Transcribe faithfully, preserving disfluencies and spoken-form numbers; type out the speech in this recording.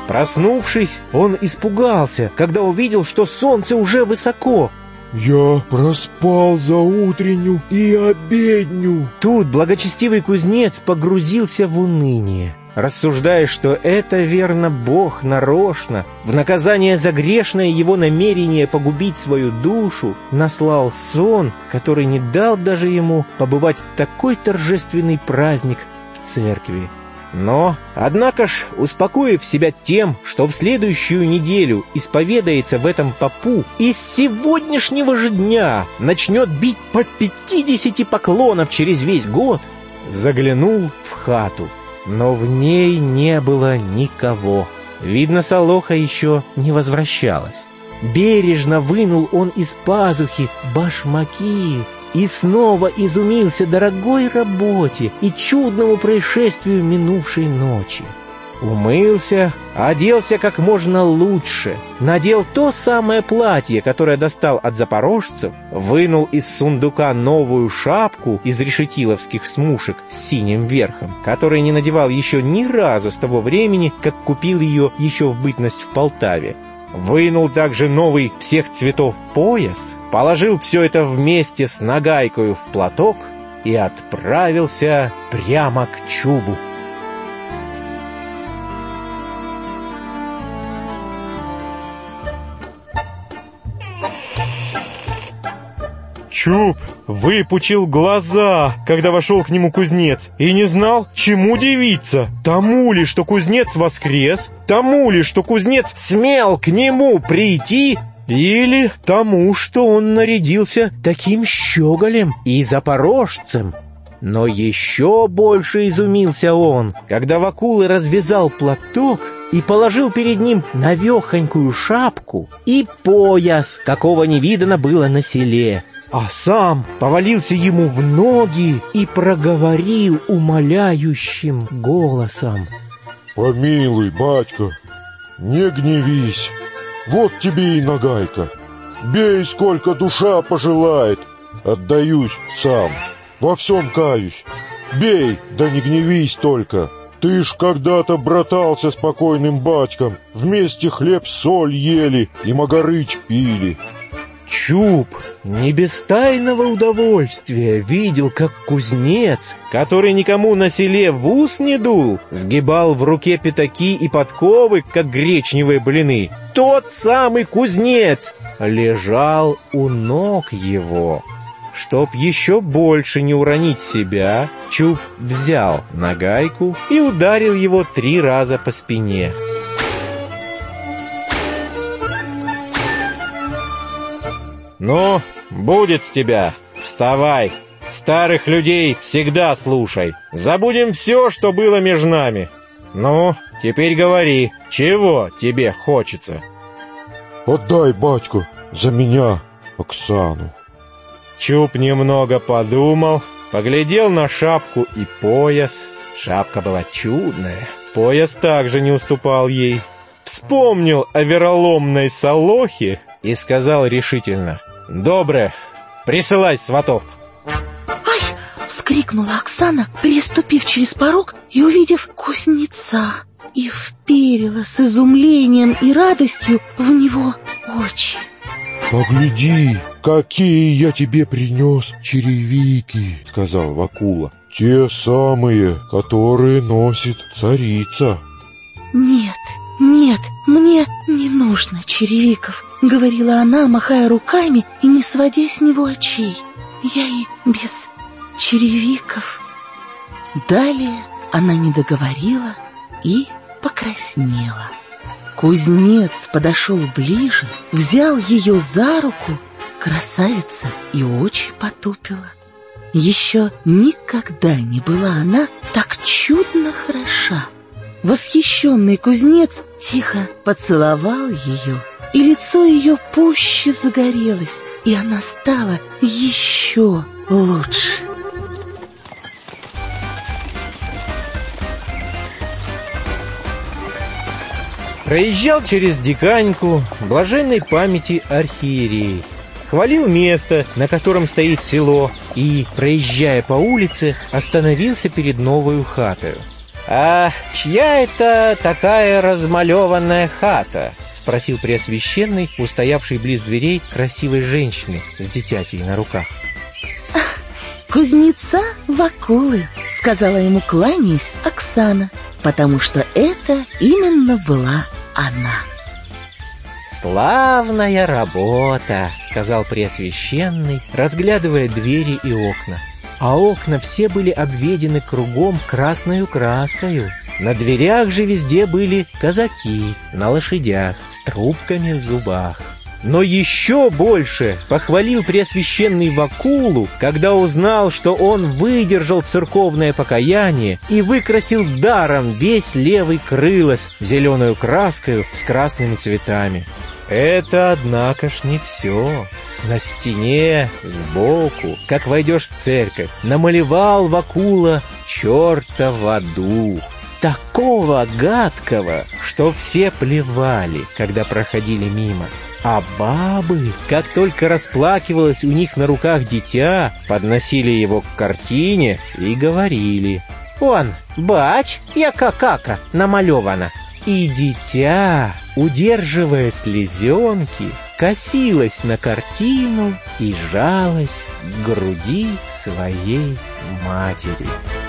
Проснувшись, он испугался, когда увидел, что солнце уже высоко. «Я проспал заутренню и обедню». Тут благочестивый кузнец погрузился в уныние, рассуждая, что это, верно, Бог нарочно, в наказание за грешное его намерение погубить свою душу, наслал сон, который не дал даже ему побывать в такой торжественный праздник в церкви. Но, однако ж, успокоив себя тем, что в следующую неделю исповедается в этом попу и с сегодняшнего же дня начнет бить по пятидесяти поклонов через весь год, заглянул в хату. Но в ней не было никого. Видно, Солоха еще не возвращалась. Бережно вынул он из пазухи башмаки и снова изумился дорогой работе и чудному происшествию минувшей ночи. Умылся, оделся как можно лучше, надел то самое платье, которое достал от запорожцев, вынул из сундука новую шапку из решетиловских смушек с синим верхом, который не надевал еще ни разу с того времени, как купил ее еще в бытность в Полтаве. Вынул также новый всех цветов пояс, положил все это вместе с нагайкою в платок и отправился прямо к Чубу. Чуб выпучил глаза, когда вошел к нему кузнец, и не знал, чему дивиться. Тому ли, что кузнец воскрес, тому ли, что кузнец смел к нему прийти, или тому, что он нарядился таким щеголем и запорожцем. Но еще больше изумился он, когда Вакула развязал платок и положил перед ним навехонькую шапку и пояс, какого не видано было на селе, а сам повалился ему в ноги и проговорил умоляющим голосом: «Помилуй, батька, не гневись, вот тебе и нагайка. Бей, сколько душа пожелает, отдаюсь сам, во всем каюсь. Бей, да не гневись только. Ты ж когда-то братался с покойным батьком, вместе хлеб-соль ели и магарыч пили». Чуб не без тайного удовольствия видел, как кузнец, который никому на селе в ус не дул, сгибал в руке пятаки и подковы, как гречневые блины. Тот самый кузнец лежал у ног его. Чтоб еще больше не уронить себя, Чуб взял нагайку и ударил его три раза по спине. «Ну, будет с тебя. Вставай. Старых людей всегда слушай. Забудем все, что было между нами. Ну, теперь говори, чего тебе хочется?» «Отдай, батько, за меня Оксану». Чуб немного подумал, поглядел на шапку и пояс. Шапка была чудная, пояс также не уступал ей. Вспомнил о вероломной Солохе и сказал решительно: «Добре, присылай сватов». «Ай!» — вскрикнула Оксана, переступив через порог и увидев кузнеца, и вперила с изумлением и радостью в него очи. «Погляди, какие я тебе принес черевики», — сказал Вакула. «Те самые, которые носит царица». «Нет, нет, мне не нужно черевиков», — говорила она, махая руками и не сводя с него очей. «Я и без черевиков». Далее она не договорила и покраснела. Кузнец подошел ближе, взял ее за руку. Красавица и очи потупила. Еще никогда не была она так чудно хороша. Восхищенный кузнец тихо поцеловал ее, и лицо ее пуще загорелось, и она стала еще лучше. Проезжал через Диканьку блаженной памяти архиерей, хвалил место, на котором стоит село, и, проезжая по улице, остановился перед новою хатою. «А чья это такая размалеванная хата?» — спросил Преосвященный, устоявший близ дверей красивой женщины с дитятей на руках. «Кузнеца Вакулы», — сказала ему, кланяясь, Оксана, потому что это именно была она. «Славная работа», — сказал Преосвященный, разглядывая двери и окна. А окна все были обведены кругом красною краскою. На дверях же везде были казаки на лошадях с трубками в зубах. Но еще больше похвалил Преосвященный Вакулу, когда узнал, что он выдержал церковное покаяние и выкрасил даром весь левый крылос зеленую краскою с красными цветами. Это, однако ж, не все. На стене сбоку, как войдешь в церковь, намалевал Вакула черта в аду. Такого гадкого, что все плевали, когда проходили мимо. А бабы, как только расплакивалось у них на руках дитя, подносили его к картине и говорили: «Он, бач, яка кака намалевана». И дитя, удерживая слезенки, косилась на картину и жалась к груди своей матери.